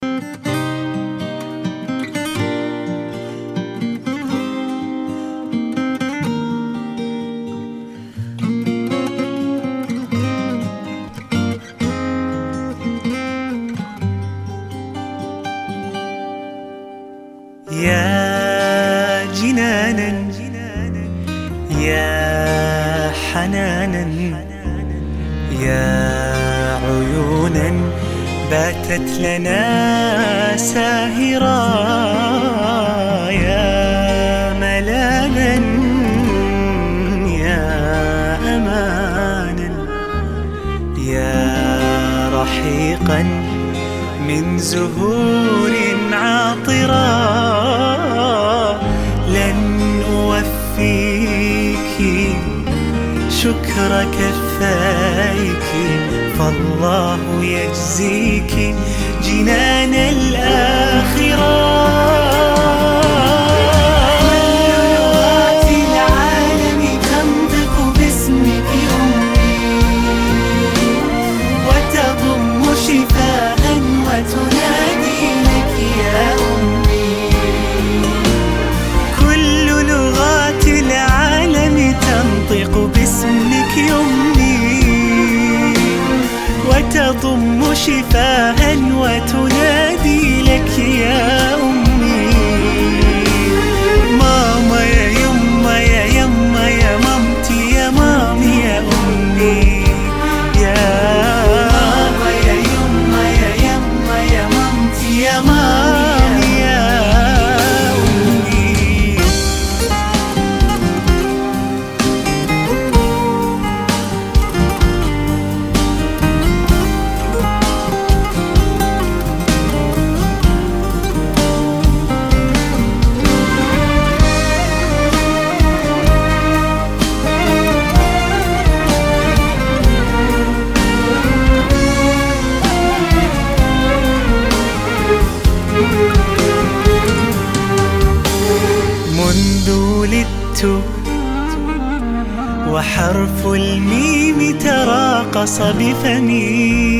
يا جنانا يا حنانا يا عيونا باتت لنا ساهرا، يا ملاذا يا أمانا يا رحيقا من زهور عاطرة، لن أوفيك شكر كفايك فالله يجزيك جنان الآخرة. وتضم شفاها وتنادي لك يا أمي. ماما يا يما يا يما يا مامتي يا مامي يا أمي، يا ماما يا يما يا يما يا مامتي يا مامي يا أمي. منذ ولدت وحرف الميم تراقص بفمي،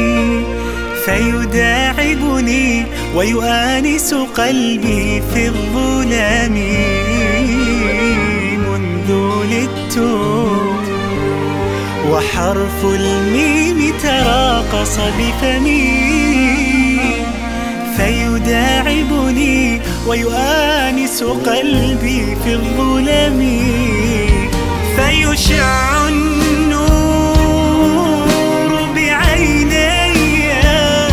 فيداعبني ويؤانس قلبي في الظلام. منذ ولدت وحرف الميم تراقص بفمي، فيداعبني ويؤانس قلبي في الظلم، فيشع النور بعيني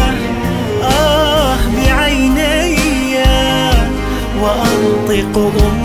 بعيني وأنطق